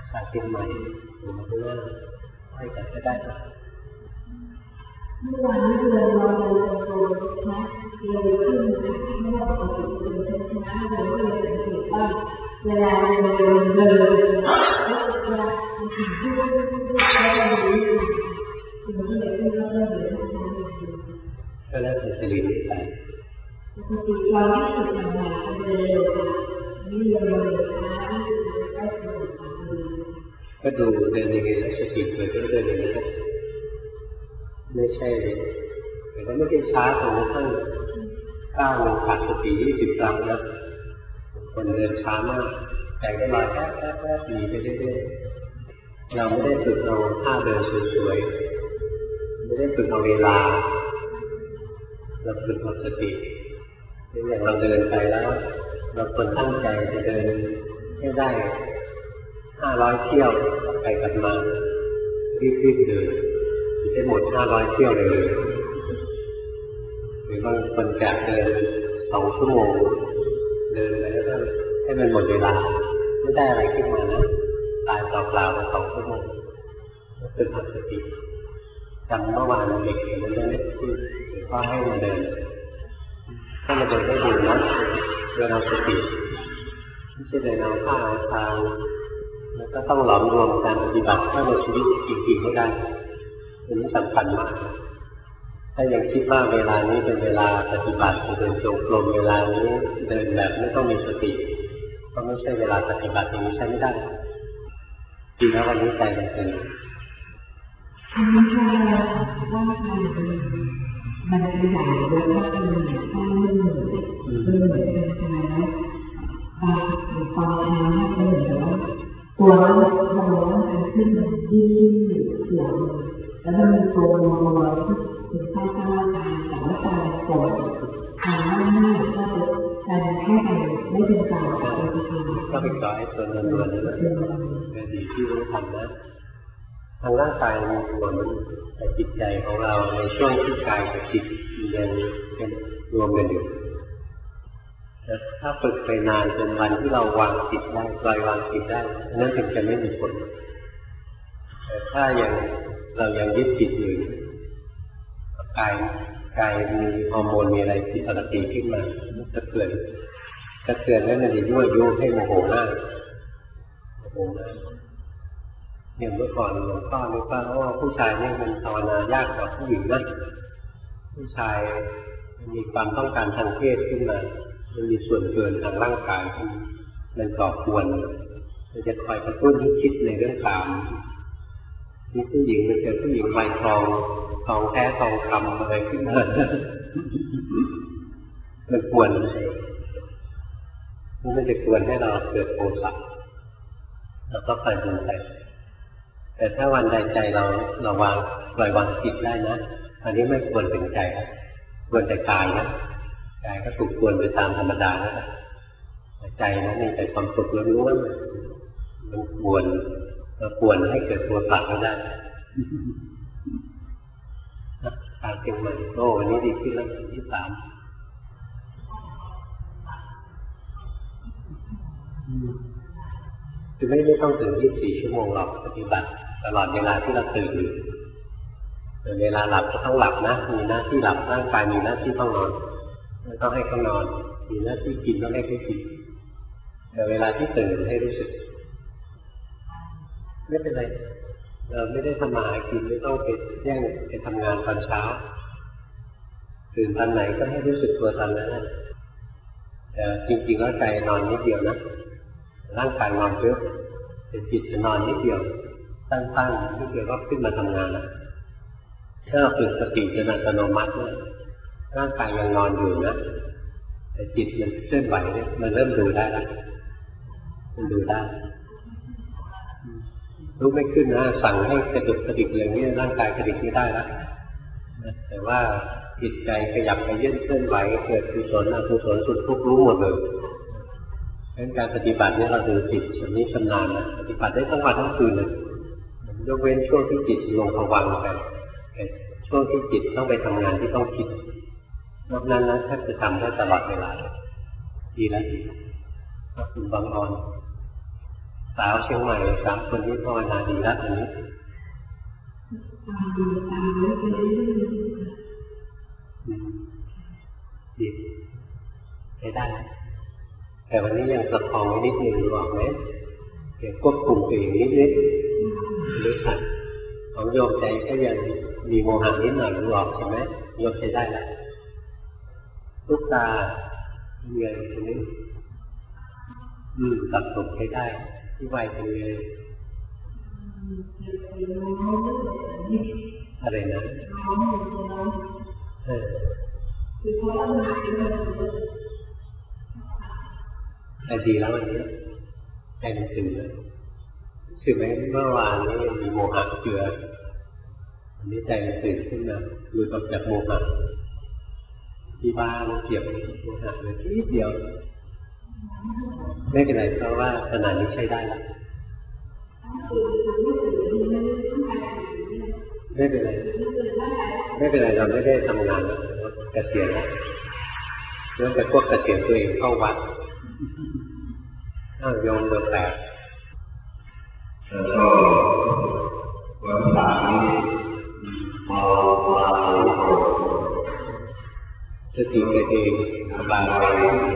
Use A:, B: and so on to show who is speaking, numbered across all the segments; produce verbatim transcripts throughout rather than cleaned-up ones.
A: การเชียงใหม่หรือเรื่องให้จัดก็ได้
B: เมื่อวานนี้เราเราเราโตนะเราขึ้นไม่ว่าปกติเป็นชนะเราก็เลยสังเกตว่าเวลาเราเดินเดินเวลาถึงที่เราดูสิ่งที่เราเริ่มเริ่มเดิน
A: ก็แล้วแต่จริตไป
B: ปกติเราไม่ฝึกทำงานเดินนี่เราเดินช้าได้ประโยชน์
A: ก็ดูเดินยังไงแล้วสติเกิดก็เดินอย่างนั้นไม่ใช่แต่ก็ไม่ได้ช้าจนกระทั่งก้าวลงขาดสติยี่สิบครั้งนะคนเดินช้ามากแต่ก็ลอยแป๊บแป๊บแป๊บหนีไปเรื่อยๆเราไม่ได้ฝึกเอาท่าเดินสวยๆไม่ได้ฝึกเอาเวลาเราฝึกเอาสติอย่างเราเดินไปแล้วเราควรตั้งใจจะเดินให้ได้ห้าร้อยเที่ยวไปกันมารีบๆเดินให้หมดห้าร้อยเที่ยวเลยหรือบางคนแกะเดินสองชั่วโมงเดินไปแล้วก็ให้มันหมดเวลาไม่ได้อะไรขึ้นมานะตายเปล่าๆไปสองชั่วโมงฝึกเอาสติจำเมื่อวานเด็กเห็นมันไม่ได้พูดหรือว่าให้มันเดินถ้ามันเดินได้ดีนะเดินเอาสติไม่ใช่เดินเอาท่าเอาทางแล้วก็ต้องหลอมรวมการปฏิบัติให้ในชีวิตจริงๆให้ได้อันนี้สำคัญมากถ้ายังคิดว่าเวลานี้เป็นเวลาปฏิบัติเดินจงกรมเวลานี้เดินแบบไม่ต้องมีสติก็ไม่ใช่เวลาปฏิบัติอย่างนี้ใช้ไม่ได้จริงแล้ววันนี้ใจมันเป็น
B: อันนี้ถ้าเราว่ามันขยายแล้วก็เป็นข้อมือเป็นเหมือนเป็นชายนะบางตอนเช้าเป็นเหมือนว่าตัวเราเรามันขึ้นยืดเสียงแล้วมันมีตัวลอยที่เป็นข้าวข้าวทางแต่ว่าตาปวดทางหน้าหน้าก็จะการแค่ไม่เป็นการ
A: ก็เป็นต่อให้ตัวเงินๆนั่นแหละเป็นดีที่รู้ทำนะทางร่างกายมีส่วนแต่จิตใจของเราในช่วงที่กายกับจิตยังเป็นรวมกันอยู่ถ้าฝึกไปนานจนวันที่เราวางจิตได้ปล่อยวางจิตได้นั่นถึงจะไม่มีผลแต่ถ้ายังเรายังยึดจิตอยู่กายกายมีฮอร์โมนมีอะไรผิดปกติขึ้นมาจะเกิดจะเกิดแล้วมันจะยั่วยุให้โมโหง่ายโมโหง่ายอย่างเมื่อก่อนหลวงพ่อนึกว่าโอ้ผู้ชายนี่มันภาวนายากกว่าผู้หญิงนะผู้ชายมีความต้องการทางเพศขึ้นมามันมีส่วนเกินทางร่างกายที่มันก่อกวนมันจะคอยกระตุ้นให้คิดในเรื่องกามนี่ผู้หญิงมันเจอผู้หญิงวัยทองทองแท้ทองคำอะไรขึ้นมามันกวนมันจะกวนให้เราเกิดโทสะแล้วก็คอยดูไปแต่ถ้าวันใดใจเราเราวางปล่อยวางจิตได้นะอันนี้ไม่ควรเป็นใจควรแต่กายนะกายก็ถูกควรไปตามธรรมดาแล้วใจนั้นมีแต่ความสุขล้วนๆมันควรมาควรให้เกิดตัวปรับก็ได้ทางเชียงใหม่โอ้วันนี้ดีขึ้นแล้วที่สามคือไม่ไม่ต้องตื่นยี่สิบสี่ชั่วโมงหรอกปฏิบัติตลอดเวลาที่เราตื่นอยู่แต่เวลาหลับก็ต้องหลับนะมีหน้าที่หลับร่างกายมีหน้าที่ต้องนอนไม่ต้องให้เขานอนมีหน้าที่กินต้องให้เขากินแต่เวลาที่ตื่นให้รู้สึกไม่เป็นไรเราไม่ได้ทำมาหากินไม่ต้องไปแย่งไปทำงานตอนเช้าตื่นตอนไหนก็ให้รู้สึกตัวตอนนั้นแต่จริงๆแล้วใจนอนนิดเดียวนะร่างกายนอนเยอะแต่จิตจะนอนนิดเดียวตั้งๆนิดเดียวก็ขึ้นมาทำงานแล้วถ้าเราฝึกสติจนอัตโนมัติเนี่ยร่างกายยังนอนอยู่นะแต่จิตมันเคลื่อนไหวเนี่ยมันเริ่มดูได้แล้วมันดูได้ลุกไม่ขึ้นนะสั่งให้กระดุกกระดิกอย่างนี้ร่างกายกระดิกไม่ได้แล้วแต่ว่าจิตใจขยับไปยื่นเคลื่อนไหวเกิดกุศลอกุศลสุดทุกข์รู้หมดเลยดังนั้นการปฏิบัติเนี่ยเราดูจิตชำนิชำนาญนะปฏิบัติได้ทั้งวันทั้งคืนเลยยกเว้นช่วงที่จิตลงภวังค์ไปช่วงที่จิตต้องไปทำงานที่ต้องคิดนอกนั้นนะแทบจะทำได้ตลอดเวลาดีแล้วดีถ้าคุณบังออนทสาวเชียงใหม่สามคนนี้ภาวนาดีแล้วอันนี้ดีใช้ได้แต่วันนี้ยังประคองไว้นิดนึงรู้ออกไหมเก็บควบคุมตัวเองนิดนิดรู้ทันของโยมใจก็ยังมีโมหะนิดหน่อยรู้ออกใช่ไหมโยมใช้ได้แล้วลูกตาเงยตรงนี้อืมตัดผมใช้ได้ที่ไหวตรงนี้อะไรนะเออแต่ดีแล้ววันนี้ใจมันตื่นแล้วคือไหมเมื่อวานนี้มีโมหะเจือวันนี้ใจมันตื่นขึ้นมาหลุดออกจากโมหะที่บ้านเกี่ยวกับโมหะเลยนิดเดียวไม่เป็นไรเพราะว่าขนาดนี้ใช้ได้แล้วไม่เป็นไรไม่เป็นไรเราไม่ได้ทำงานแล้วเกษียณแล้วเรื่องแต่พวกเกษียณตัวเองเข้าวัดอ้าวโยมเบอร์แปด
C: แล้วก็วันหลังเมาเมา
A: สติเกิดเองสบายไป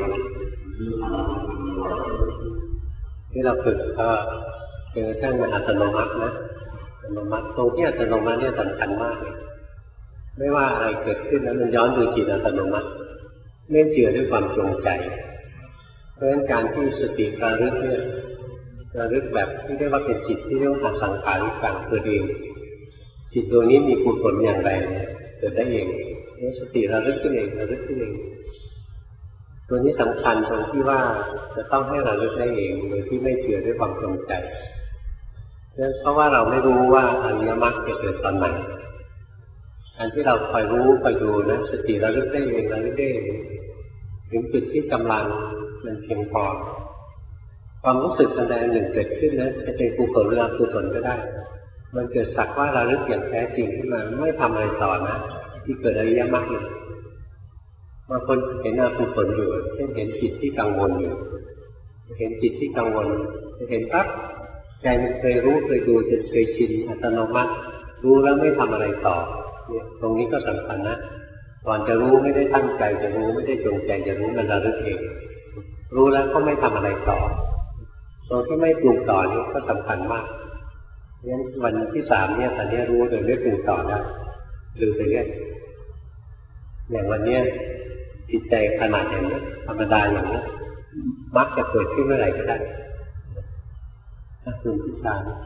A: ที่เราฝึกก็เจอทั้งอัตโนมัตินะอัตโนมัติตรงที่อัตโนมัติเนี่ยสำคัญมากเลยไม่ว่าอะไรเกิดขึ้นแล้วมันย้อนดูจิตอัตโนมัติไม่เจือด้วยความจงใจเพราะฉะนั้นการที่สติระลึกเนี่ยระลึกแบบที่เรียกว่าเป็นจิตที่เรียกว่าสังขาริกังเกิดเองจิตตัวนี้มีกุศลอย่างแรงเกิดได้เองแล้วสติระลึกขึ้นเองระลึกขึ้นเองตัวนี้สำคัญตรงที่ว่าจะต้องให้ระลึกได้เองโดยที่ไม่เจือด้วยความจงใจเพราะว่าเราไม่รู้ว่าอริยมรรคจะเกิดตอนไหนการที่เราคอยรู้คอยดูนะสติระลึกได้เองระลึกได้เองถึงจุดที่กำลังมันเพียงพอความรู้สึกอันใดอันหนึ่งเกิดขึ้นนะจะเป็นกุศลหรืออกุศลก็ได้มันเกิดสักว่าระลึกอย่างแท้จริงขึ้นมาไม่ทำอะไรต่อนะที่เกิดอริยมรรคเลยบางคนเห็นอกุศลอยู่เช่นเห็นจิตที่กังวลอยู่เห็นจิตที่กังวลเห็นปั๊บใจมันเคยรู้เคยดูจนเคยชินอัตโนมัติรู้แล้วไม่ทำอะไรต่อเนี่ยตรงนี้ก็สำคัญนะก่อนจะรู้ไม่ได้ตั้งใจจะรู้ไม่ได้จงใจจะรู้มันระลึกเองรู้แล้วก็ไม่ทำอะไรต่อตรงที่ไม่ปรุงต่อนี่ก็สำคัญมากงั้นวันที่สามเนี่ยตอนนี้รู้โดยไม่ปรุงต่อได้ลืมไปเรื่อยอย่างวันนี้จิตใจขนาดอย่างนี้ธรรมดาอย่างนี้มักจะเกิดขึ้นเมื่อไหร่ก็ได้ถ้าคุณพิจารณา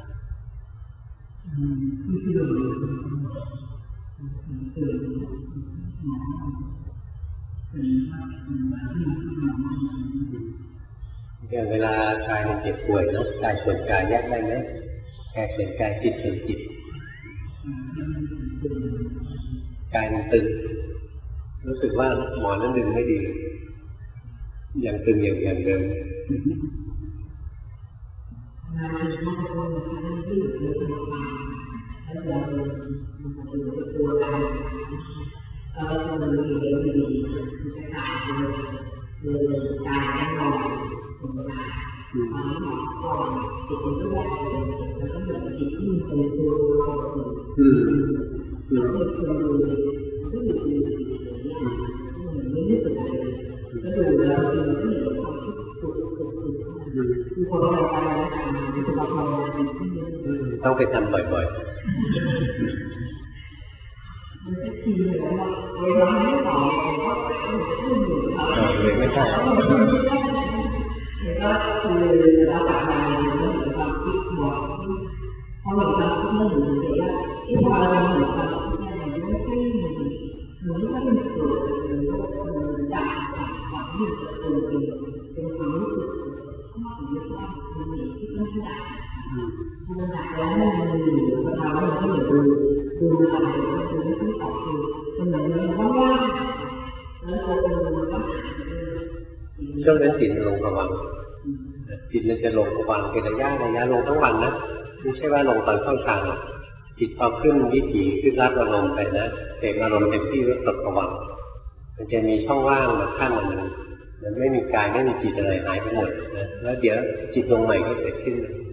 A: อย่างเวลากายมันเจ็บป่วยนะกายส่วนกายแยกได้ไหมกายส่วนกายจิตส่วนจิตกายมันตึงรู้สึกว่าหมอนั้นดึงไม่ดียังตึงอย่างอย่างเดิมอืมอืมต้องไปทำบ่อยๆเลยไม่ได้ก็คือรับประทานเรื่องของความคิดหมดเพราะเราทำทุกเรื่องอยู่เลยว่าที่พอเราเหมือนกับที่เราไม่ใช่เหมือนว่าเป็นส่วนหรือว่าจากความที่ตัวเองเป็นความรู้สึกข้อหรือว่าเป็นสิ่งที่ต้องได้มันหนักแล้วมันอยู่กับเราเราไม่อยู่ดูดูอะไรดูที่ต่อคือมันเหมือนมันว่างๆแล้วตัวเองมันก็ช่วงนั้นจิตลงระวังจิตมันจะลงระวังเป็นระยะระยะลงทั้งวันนะไม่ใช่ว่าลงตอนเข้าฌานหรอกจิตพอขึ้นวิถีขึ้นรับอารมณ์ไปนะเต็มอารมณ์เต็มที่แล้วตกระวังมันจะมีช่องว่างมาขั้นอันนึงมันไม่มีกายไม่มีจิตอะไรหายไปหมดนะแล้วเดี๋ยวจิตลงใหม่ก็เกิดขึ้น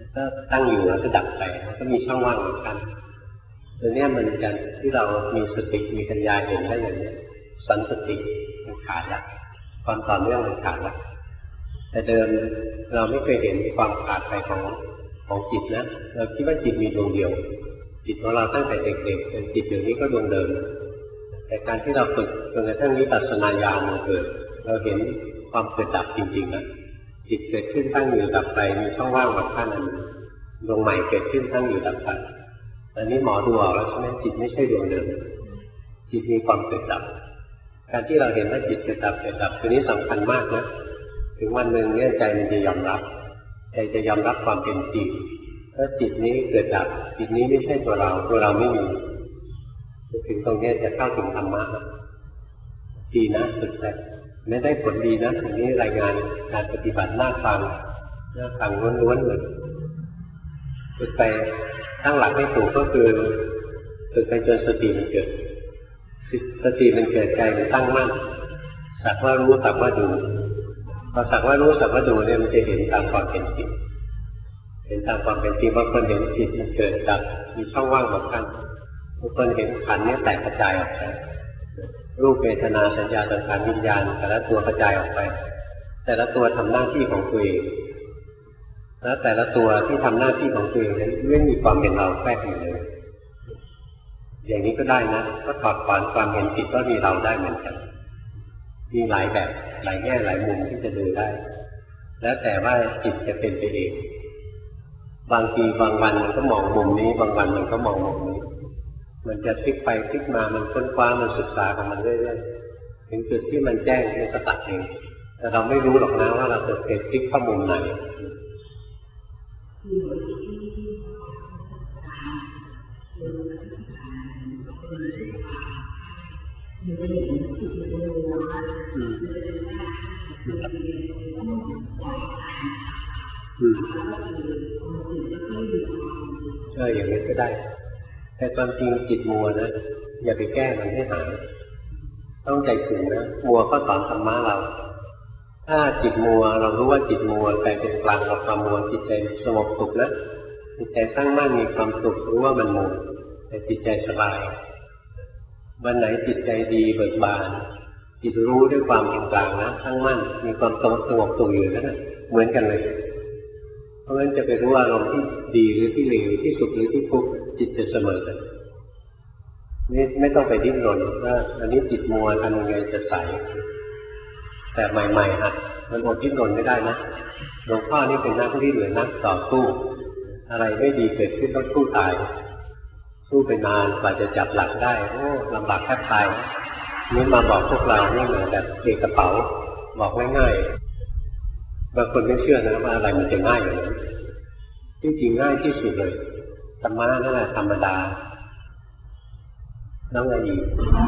A: ก็ตั้งอยู่แล้วก็ดับไปก็มีช่องว่างเหมือนกันตัวนี้มันการที่เรามีสติมีปัญญาเห็นได้อย่างนี้สันสติมันขาดละความต่อเนื่องมันขาดละแต่เดิมเราไม่เคยเห็นความขาดไปของของจิตนะเราคิดว่าจิตมีดวงเดียวจิตของเราตั้งแต่เด็กๆเป็นจิตอย่างนี้ก็ดวงเดิมแต่การที่เราฝึกจนกระทั่งวิปัสสนาญาณมันเกิดเราเห็นความเกิดดับจริงๆนะจิตเกิดขึ้นตั้งอยู่ดับไปมีช่องว่างแบบขั้นนั้นดวงใหม่เกิดขึ้นตั้งอยู่ดับไปอันนี้หมอดูออกแล้วใช่ไหมจิตไม่ใช่ดวงเดิมจิตมีความเกิดดับการที่เราเห็นว่าจิตเกิดดับเกิดดับตัวนี้สำคัญมากนะถึงวันหนึ่งเนี่ยใจมันจะยอมรับใจจะยอมรับความเป็นจริงถ้าจิตนี้เกิดดับจิตนี้ไม่ใช่ตัวเราตัวเราไม่มีถึงตรงนี้จะเข้าถึงธรรมะดีนะฝึกแต่ไม่ได้ผลดีนะทีนี้รายงานการปฏิบัติหน้าฟังหน้าฟังล้วนๆเลยฝึกไปตั้งหลักให้ถูกก็คือฝึกไปจนสติมันเกิดสติมันเกิดใจมันตั้งมั่นสักว่ารู้สักว่าดูพอสักว่ารู้สักว่าดูเนี่ยมันจะเห็นตามความเป็นจริงเห็นตามความเป็นจริงบางคนเห็นจิตมันเกิดดับมีช่องว่างบางขั้นบางคนเห็นขันธ์เนี่ยแตกกระจายออกไปรูปเวทนาสัญญาสังขารวิญญาณแต่ละตัวกระจายออกไปแต่ละตัวทำหน้าที่ของตัวเองแล้วแต่ละตัวที่ทำหน้าที่ของตัวเองนั้นไม่มีความเป็นเราแทรกอยู่เลยอย่างนี้ก็ได้นะก็ถอดถอนความเห็นผิดว่ามีเราได้เหมือนกันมีหลายแบบหลายแง่หลายมุมที่จะดูได้แล้วแต่ว่าจิตจะเป็นไปเองบางทีบางวันมันก็มองมุมนี้บางวันมันก็มองมุมนี้มันจะพลิกไปพลิกมามันค้นคว้ามันศึกษาของมันเรื่อยๆถึงจุดที่มันแจ้งมันก็ตัดเองแต่เราไม่รู้หรอกนะว่าเราจะไปพลิกเข้ามุมไหนเอออย่างนี้ก็ได้แต่ความจริงจิตมัวนะอย่าไปแก้มันให้หายต้องใจถึงนะมัวก็สอนธรรมะเราถ้าจิตมัวเรารู้ว่าจิตมัวใจเป็นกลางกับความมัวจิตใจสงบสุขนะจิตใจตั้งมั่นมีความสุขรู้ว่ามันมัวแต่จิตใจสบายวันไหนจิตใจดีเบิกบานจิตรู้ด้วยความเป็นกลางนะตั้งมั่นมีความสงบสงบสุขอยู่นั่นแหละเหมือนกันเลยเพราะฉะนั้นจะไปรู้อารมณ์ที่ดีหรือที่เลวที่สุขหรือที่ทุกข์จิตจะเสมอกันนี่ไม่ต้องไปดิ้นรนว่าอันนี้จิตมัวทำยังไงจะใสแต่ใหม่ๆฮะมันอดดิ้นรนไม่ได้นะหลวงพ่อนี่เป็นนักดิ้นหรือนักต่อสู้อะไรไม่ดีเกิดขึ้นต้องสู้ตายสู้ไปนานกว่าจะจับหลักได้โอ้ลำบากแทบตายนี่มาบอกพวกเรานี่เหมือนแบบเก็บกระเป๋าบอกง่ายๆบางคนไม่เชื่อนะว่าอะไรมันจะง่ายอย่างนั้นที่จริงง่ายที่สุดเลยธรรมะนั่นแหละธรรมดาแล้วไงอีก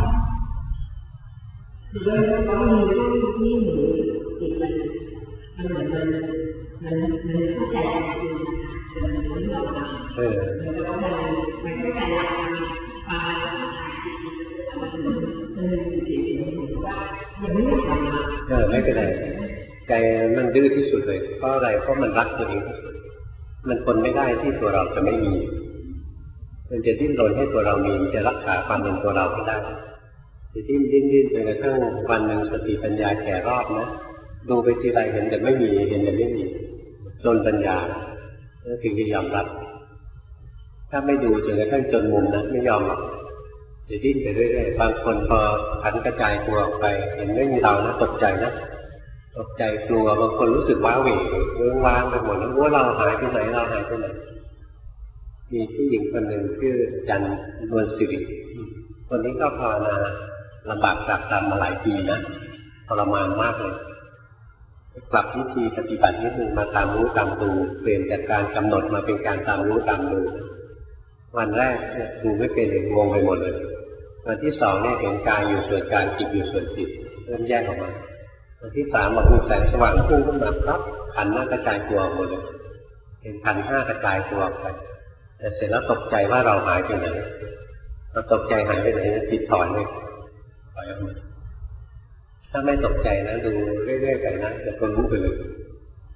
B: โดยเฉพาะมีเรื่องที่หนูติดมันมันเหมือนมันมันมันเข้าใจจริงๆมันไม่ยอมเออแล้วก็มันมันเข้าใจหลักการมามันมันติดว่ายังไม่ทำ
A: เออไม่เป็นไรใจมันดื้อที่สุดเลยเพราะอะไรเพราะมันรักตัวเองที่สุดมันทนไม่ได้ที่ตัวเราจะไม่มีมันจะดิ้นรนให้ตัวเรามีมันจะรักษาความเป็นตัวเราไม่ได้จะดิ้นดิ้นดิ้นจนกระทั่งวันหนึ่งสติปัญญาแก่รอบนะดูไปทีไรเห็นแต่ไม่มีเห็นแต่ไม่มีจนปัญญาแล้วถึงจะยอมรับถ้าไม่ดูจนกระทั่งจนมุมนะไม่ยอมหรอกจะดิ้นไปเรื่อยๆบางคนพอขันกระจายตัวออกไปเห็นไม่มีเรานะตกใจนะตกใจกลัวบางคนรู้สึกว้าเหวเรื่องว้างไปหมดแล้วว่าเราหายไปไหนเราหายไปไหนมีผู้หญิงคนหนึ่งชื่อจันนวลสิริคนนี้ก็ภาวนาลำบากตรากตรำมาหลายปีนะทรมานมากเลยกลับวิธีปฏิบัตินิดนึงมาตามรู้ตามดูเปลี่ยนจากการกำหนดมาเป็นการตามรู้ตามดูวันแรกเนี่ยดูไม่เป็นเลยงงไปหมดเลยวันที่สองเนี่ยเห็นกายอยู่ส่วนกายจิตอยู่ส่วนจิตเริ่มแยกออกมาวันที่สามบอกมีแสงสว่างพุ่งขึ้นมาครับขันธ์หน้ากระจายตัวหมดเลยเห็นขันธ์ห้ากระจายตัวไปแต่เสร็จแล้วตกใจว่าเราหายไปไหนเราตกใจหายไปไหนจิตถอนเลยถอยออกมาถ้าไม่ตกใจนะดูเรื่อยๆไปนะจะคนรู้ไปเลย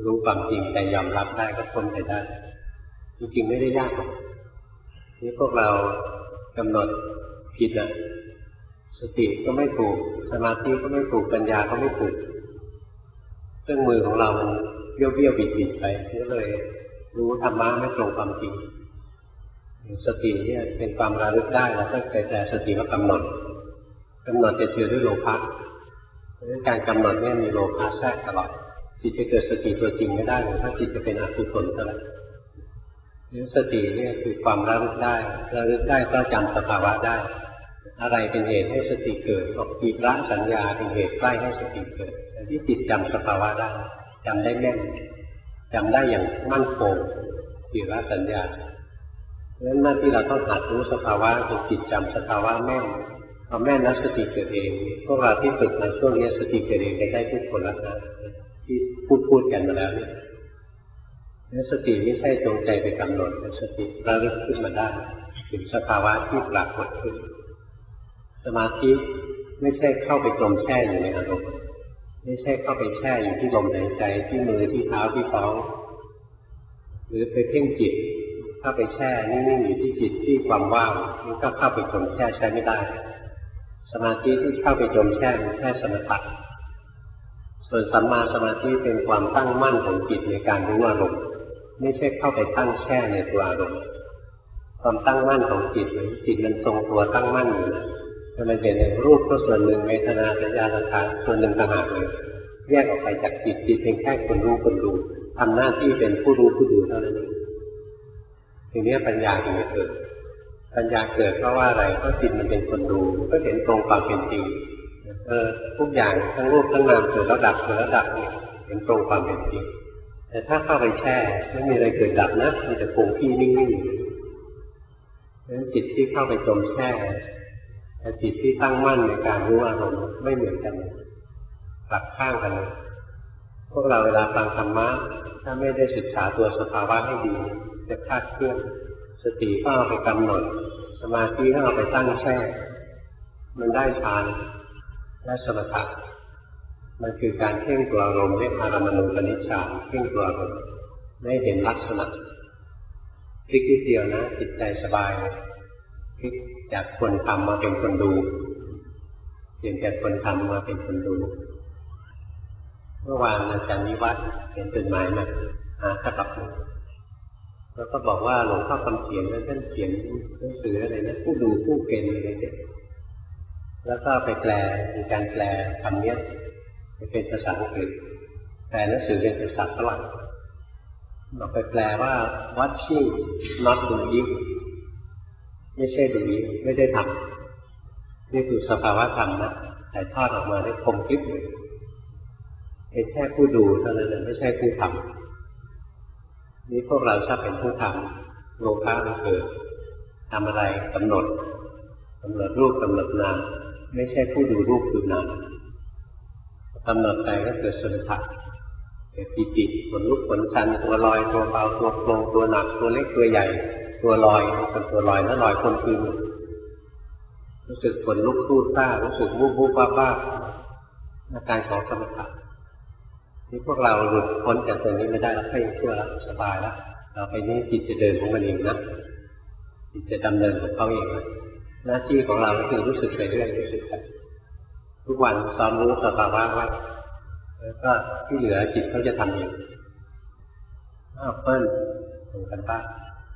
A: รู้ความจริงแต่ยอมรับได้ก็พ้นไปได้จริงๆไม่ได้ยากหรอกนี่พวกเรากำหนดผิดนะสติก็ไม่ถูกสมาธิก็ไม่ถูกปัญญาก็ไม่ถูกเครื่องมือของเรามันเบี้ยวเบี้ยวบิดบิดไปก็เลยรู้ธรรมะไม่ตรงความจริงสติเนี่ยเป็นความระลึกได้แล้วก็แต่สติว่ากำหนดกำหนดจะเจอด้วยโลภะเพราะฉะนั้นการกำหนดเนี่ยมีโลภะแทรกตลอดจิตจะเกิดสติตัวจริงไม่ได้เลยถ้าจิตจะเป็นอกุศลเท่านั้นนี่สติเนี่ยคือความระลึกได้ระลึกได้ก็จำสภาวะได้อะไรเป็นเหตุให้สติเกิดออกปีระสัญญาเป็นเหตุใกล้ให้สติเกิดแต่ที่จิตจำสภาวะได้จำได้แน่นจำได้อย่างมั่นคงปีระสัญญาเพราะฉะนั้นหน้าที่เราต้องหัดรู้สภาวะจนจิตจำสภาวะแม่นพอแม่นแล้วสติเกิดเองพวกเราที่ฝึกในช่วงนี้สติเกิดเองได้ทุกคนแล้วนะที่พูดพูดกันมาแล้วเนี่ยสติไม่ใช่จงใจไปกำหนดแต่สติระลึกขึ้นมาได้ถึงสภาวะที่ปรากฏขึ้นสมาธิไม่ใช่เข้าไปจมแช่อยู่ในอารมณ์ไม่ใช่เข้าไปแช่อยู่ที่ลมหายใจที่มือที่เท้าที่ท้องหรือไปเพ่งจิตเข้าไปแช่นิ่งๆอยู่ที่จิตที่ความว่างมันก็เข้าไปจมแช่ใช้ไม่ได้สมาธิที่เข้าไปจมแช่มันแค่สมถะส่วนสัมมาสมาธิเป็นความตั้งมั่นของจิตในการรู้อารมณ์ไม่ใช่เข้าไปตั้งแช่ในตัวอารมณ์ความตั้งมั่นของจิตจิตมันทรงตัวตั้งมั่นอยู่นะมันเป็นรูปก็ส่วนหนึ่งเวทนาสัญญาสังขารส่วนหนึ่งต่างหากเลยแยกออกไปจากจิตจิตเป็นแค่คนรู้คนดูทำหน้าที่เป็นผู้รู้ผู้ดูเท่านั้นเองทีนี้ปัญญาถึงจะเกิดปัญญาเกิดเพราะว่าอะไรเพราะจิตมันเป็นคนดูก็เห็นตรงความเป็นจริงเออทุกอย่างทั้งรูปทั้งนามเกิดแล้วดับเกิดแล้วดับเนี่ยเห็นตรงความเป็นจริงแต่ถ้าเข้าไปแช่ไม่มีอะไรเกิดดับนะมันจะคงที่นิ่งๆเพราะฉะนั้นจิตที่เข้าไปจมแช่แต่จิตที่ตั้งมั่นในการรู้อารมณ์ไม่เหมือนกันกลับข้างกันเลยพวกเราเวลาฟังธรรมะถ้าไม่ได้ศึกษาตัวสภาวะให้ดีจะคลาดเคลื่อนสติก็เอาไปกำหนดสมาธิก็เอาไปตั้งแช่มันได้ฌานได้สมถะมันคือการเพ่งตัวอารมณ์เรียกอารมณูปนิชฌานเพ่งตัวอารมณ์ได้เห็นลักษณะพลิกทีเดียวนะจิตใจสบายพลิกจากคนทำมาเป็นคนดูเปลี่ยนจากคนทำมาเป็นคนดูเมื่อวานอาจารย์นิวัฒน์เขียนจดหมายมาหาฉบับหนึ่งแล้วก็บอกว่าหลวงพ่อคำเขียนแล้วท่านเขียนหนังสืออะไรนะผู้ดูผู้เป็นอะไรเนี่ยแล้วก็ไปแปลมีการแปลคำนี้เป็นภาษาอังกฤษแปลหนังสือเป็นภาษาฝรั่งเราไปแปลว่า watching not doing ไม่ใช่ดูนี้ไม่ได้ทำนี่คือสภาวะธรรมนะถ่ายทอดออกมาได้คมกริบเลยเป็นแค่ผู้ดูเท่านั้นไม่ใช่ผู้ทำนี่พวกเราชอบเป็นผู้ทำโลภะมันเกิดทำอะไรกำหนดกำหนดรูปกำหนดนามไม่ใช่ผู้ดูรูปดูนามกำหนดไปก็เกิดสมถะเกิดปิติขนลุกขนชันตัวลอยตัวเบาตัวโปร่งตัวหนักตัวเล็กตัวใหญ่ตัวลอยเป็นตัวลอยแล้วลอยคนคืนรู้สึกขนลุกสู้ซ่ารู้สึกวูบวูบบ้าบ้าอาการของสมถะนี่พวกเราหลุดพ้นจากตรงนี้ไม่ได้แล้วให้เชื่อแล้วสบายแล้วเราไปนี้จิตจะเดินของมันเองนะจิตจะดำเนินของเขาเองหน้าที่ของเราคือรู้สึกไปเรื่อยรู้สึกไปทุกวันซ้อมรู้สภาวะไว้แล้วก็ที่เหลือจิตเขาจะทำเองอ้าวเปิ้ลตรงกันบ้าง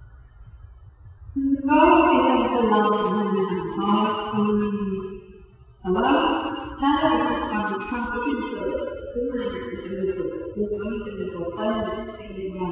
B: ก็เป็นการทดลองของมันนะคะแต่ว่าถ้าเราทำความคิดเกิดขึ้นมาจะมีสุขคือว่ามันเป็นตัวต้นเป็น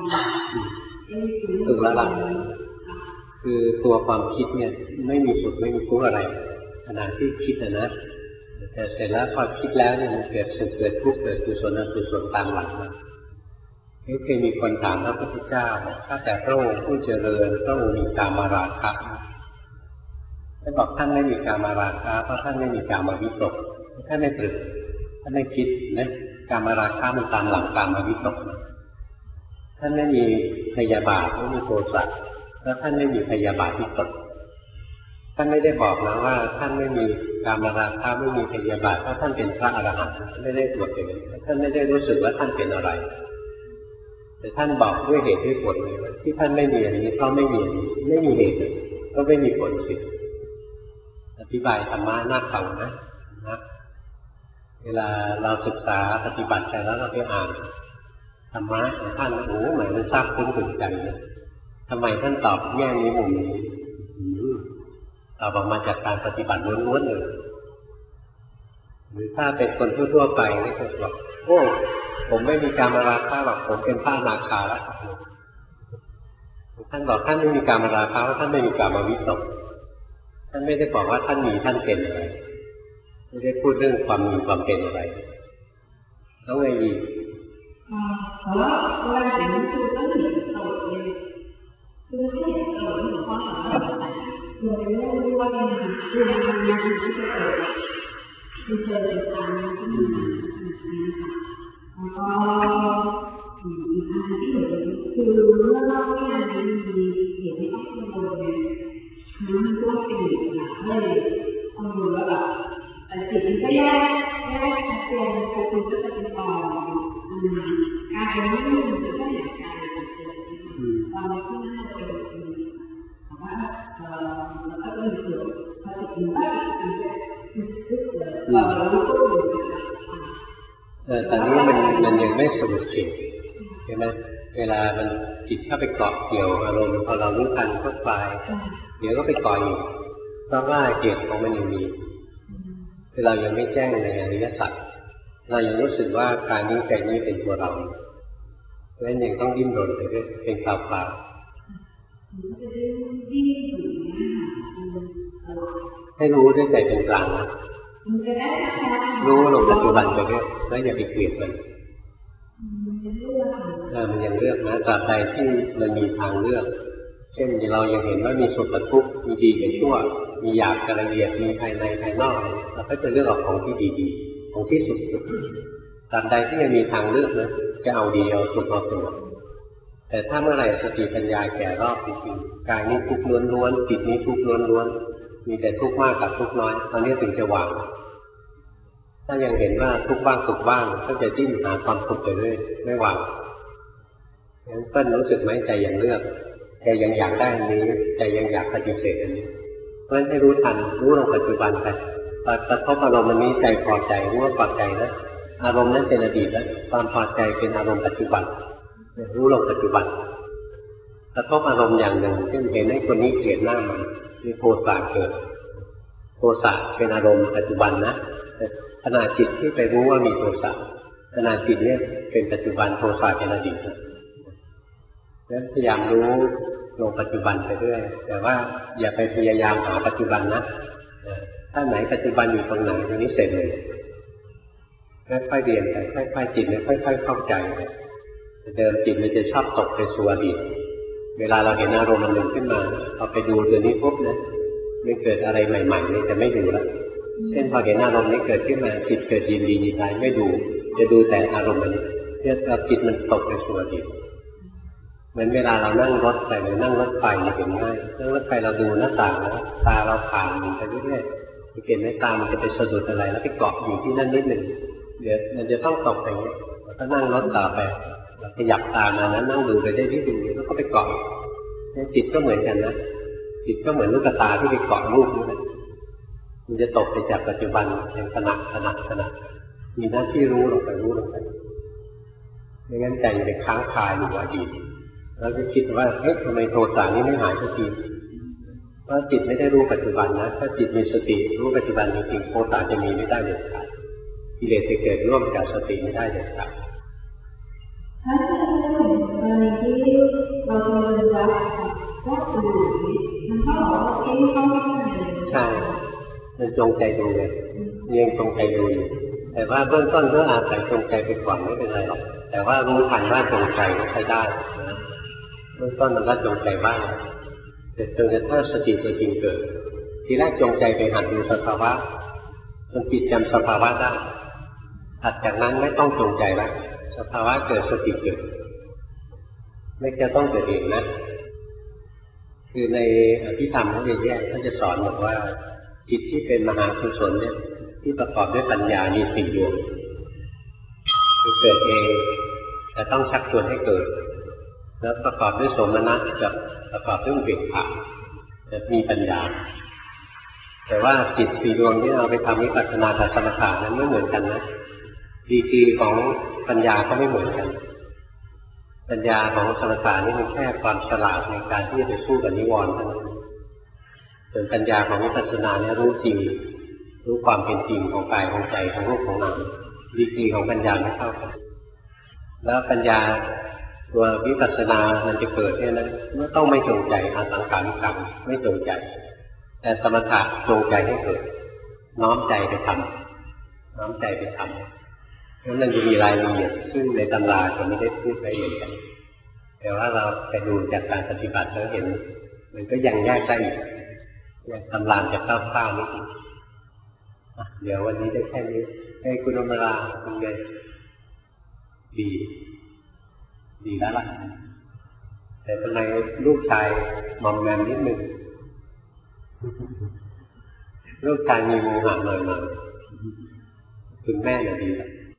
B: อย่างถูกแล้วล่ะ
A: คือตัวความคิดเนี่ยไม่มีสุขไม่มีทุกข์อะไรขณะที่คิดนะแต่เสร็จแล้วพอคิดแล้วเนี่ยมันเกิดสุขเกิดทุกข์เกิดกุศลอกุศลตามหลังมาเคยมีคนถามพระพุทธเจ้าถ้าแต่พระองค์ผู้เจริญพระองค์มีกามราคะท่านบอกท่านไม่มีกามราคะเพราะท่านไม่มีกามวิตกท่านไม่ตรึกท่านไม่คิดนะกามราคะมันตามหลังกามวิตกท่านไม่มีพยาบาทไม่มีโทสะแล้วท่านไม่มีพยาบาทวิตกท่านไม่ได้บอกนะว่าท่านไม่มีกามราคะไม่มีพยาบาทเพราะท่านเป็นพระอรหันต์ไม่ได้ตรวจเลยท่านไม่ได้รู้สึกว่าท่านเป็นอะไรแต่ท่านบอกด้วยเหตุด้วยผลเลยว่าที่ท่านไม่มีอันนี้เพราะไม่มีอันนี้ไม่มีเหตุก็ไม่มีผลสิอธิบายธรรมะน่าฟังนะนะเวลาเราศึกษาปฏิบัติไปแล้วเราไปอ่านธรรมะของท่านโอ้เหมือนมันซาบซึ้งถึงใจเลยทำไมท่านตอบแง่นี้มุมนี้ตอบออกมาจากการปฏิบัติล้วนๆเลยหรือถ้าเป็นคนทั่วๆไปก็จะบอกโอ้ผมไม่มีการมาราคะหรอกผมเป็นพระอนาคาแล้วท่านบอกท่านไม่มีการมาราคะเพราะท่านไม่มีการมาวิตกท่านไม่ได้บอกว่าท่านมีท่านเป็นอะไรไม่ได้พูดเรื่องความมีความเป็นอะไรแล้วไงอีก
B: เพราะว่าเวลาเห็นคือต้องเห็นตัวเองคือไม่เห็นตัวเองความสามารถอะไรคือไม่รู้ว่ามันคือมันมันมันที่จะเกิดคือเจอเหตุการณ์ที่มันแล้วก็อีกอันที่เห็นคือเมื่อเราที่มันมีเหตุที่ต้องกังวลเนี่ยมันก็เป็นอย่างเลยกังวลแล้วแบบแต่จิตมันก็แยกแยกชัดเจนคือคุณจะเป็นต่อการเป็นไม่รู้มันจะได้อย่างไรตอนที่น่าจะเป็นแต่ว่าเอ่อแล้วก็เป็นเกี่ยวกับปฏิกิริยาที่จะเรารู้ตัว
A: เออตอนนี้มันมันยังไม่สรุปจริงใช่ไหมเวลามันจิตเข้าไปเกาะเกี่ยวอารมณ์พอเรารู้ทันก็คลายเดี๋ยวก็ไปเกาะอีกเพราะว่าเหตุของมันยังมีคือเรายังไม่แจ้งในอริยสัจเรายังรู้สึกว่าการนี้ใจนี้เป็นตัวเราเพราะฉะนั้นยังต้องดิ้นรนไปเรื่อยเป็นคราวๆให้รู้ด้วยใจเป็นกลางนะรู้ลงปัจจุบันไปเรื่อยแล้วอย่าไปเกลียดมันเออมันยังเลือกนะตราบใดที่มันมีทางเลือกเช่นเรายังเห็นว่ามีสุขกับทุกข์มีดีกับชั่วมีหยาบกับละเอียดมีภายในภายนอกเราก็จะเลือกเอาของที่ดีๆของที่สุดตราบใดที่ยังมีทางเลือกนะจะเอาดีเอาสุขเอาสงบแต่ถ้าเมื่อไหร่สติปัญญาแก่รอบจริงๆกายนี้ทุกข์ล้วนๆจิตนี้ทุกข์ล้วนๆมีแต่ทุกข์มากกับทุกข์น้อยตอนนี้ถึงจะวางถ้ายังเห็นว่าทุกข์บ้างสุขบ้างก็จะดิ้นหาความสุขไปเรื่อยไม่วางงั้นเปิ้ลรู้สึกไหมใจยังเลือกใจยังอยากได้อันนี้ใจยังอยากปฏิเสธอันนี้เพราะฉะนั้นให้รู้ทันรู้ลงปัจจุบันไปตอนกระทบอารมณ์อันนี้ใจพอใจรู้ว่าพอใจนะอารมณ์นั้นเป็นอดีตแล้วความพอใจเป็นอารมณ์ปัจจุบันรู้ลงปัจจุบันกระทบอารมณ์อย่างหนึ่งเช่นเห็นให้คนนี้เกลียดหน้ามันมีโทสะเกิดโทสะเป็นอารมณ์ปัจจุบันนะขณะจิตที่ไปรู้ว่ามีโทสะขณะจิตเนี่ยเป็นปัจจุบันโทสะเป็นอดีตนะนั้นพยายามรู้ลงปัจจุบันไปเรื่อยแต่ว่าอย่าไปพยายามหาปัจจุบันนะถ้าไหนปัจจุบันอยู่ตรงไหนตรงนี้เสร็จเลยค่อยๆเรียนไปค่อยๆจิตเนี่ยค่อยๆเข้าใจเดิมจิตมันจะชอบตกไปสู่อดีตเวลาเราเห็นอารมณ์มันหนึ่งขึ้นมาพอไปดูตัวนี้ปุ๊บนะไม่เกิดอะไรใหม่ๆเลยจะไม่ดูแล้วเช่นพอเห็นอารมณ์นี้เกิดขึ้นมาจิตเกิดยินดียินร้ายไม่ดูจะดูแต่อารมณ์นั้นเพื่อเราจิตมันตกไปสู่อดีตเหมือนเวลาเรานั่งรถไปหรือนั่งรถไฟเห็นง่ายนั่งรถไฟเราดูหน้าต่างแล้วตาเราผ่านมันไปเรื่อยๆเห็นไหมตามันจะไปสะดุดอะไรแล้วไปเกาะอยู่ที่นั่นนิดหนึ่งเดี๋ยวมันจะต้องตกอย่างนี้แล้วก็นั่งรถต่อไปขยับตามานั้นนั่งดูไปได้นิดหนึ่งแล้วก็ไปเกาะจิตก็เหมือนกันนะจิตก็เหมือนลูกตาที่ไปเกาะรูปนี่แหละมันจะตกไปจากปัจจุบันอย่างขณะขณะขณะมีหน้าที่รู้ลงไปรู้ลงไปไม่งั้นใจจะค้างคาอยู่อดีตแล้วจะคิดว่าเฮ้ยทำไมโทสะนี้ไม่หายสักทีเพราะจิตไม่ได้รู้ปัจจุบันนะถ้าจิตมีสติรู้ปัจจุบันจริงๆโทสะจะมีไม่ได้เด็ดขาดกิเลสจะเกิดร่วมกับสติไม่ได้เด็ดขาด
B: ถ้าเราเห็นกรณีที่เราทำเป็นรักก็คือมันก็บอกว่าเอ๊ะเขาไม่ได้
A: ใช่มันจงใจดูเลยยังจงใจดูอยู่แต่ว่าเบื้องต้นเพื่ออาศัยจงใจไปก่อนไม่เป็นไรหรอกแต่ว่ารู้ทันว่าจงใจก็ใช้ได้นะเบื้องต้นมันก็จงใจบ้างแต่จนกระทั่งสติตัวจริงเกิดทีแรกจงใจไปหัดดูสภาวะจนจิตจำสภาวะได้ถัดจากนั้นไม่ต้องจงใจแล้วสภาวะเกิดสติเกิดไม่จะต้องเกิดเองนะคือในอภิธรรมเขาจะแยกเขาจะสอนบอกว่าจิตที่เป็นมหากุศลเนี่ยที่ประกอบด้วยปัญญามีสี่ดวงคือเกิดเองแต่ต้องชักชวนให้เกิดแล้วประกอบด้วยโสมนัสกับประกอบด้วยอุเบกขาจะมีปัญญาแต่ว่าจิตสี่ดวงที่เราไปทำวิปัสสนากับสมถะนั้นไม่เหมือนกันนะดีกรีของปัญญาก็ไม่เหมือนกันปัญญาของสมถะนี่มันแค่ความฉลาดในการที่จะไปสู้กับนิวรณ์ส่วนปัญญาของวิปัสสนาเนี่ยรู้จริงรู้ความเป็นจริงของกายของใจของรูปของนามดีกรีของปัญญาไม่เท่ากันแล้วปัญญาตัววิปัสสนามันจะเกิดเนี่ยนั้นไม่ต้องไม่จงใจอาสังขาริกรรมไม่จงใจแต่สมถะจงใจให้เกิดน้อมใจไปทำน้อมใจไปทำแล้วมันจะมีรายละเอียดซึ่งในตำราจะไม่ได้พูดละเอียดกันแต่ว่าเราไปดูจากการปฏิบัติแล้วเห็นมันก็ยังแยกได้อีกตำราจะคร่าวๆนิดนึงเดี๋ยววันนี้ได้แค่นี้ให้คุณอมราเป็นไงดีดีแล้วล่ะแต่ทำไมลูกชายมอมแมมนิดนึงลูกชายมีโมหะหน่อยๆคุณแม่เนี่ยดีแล้ว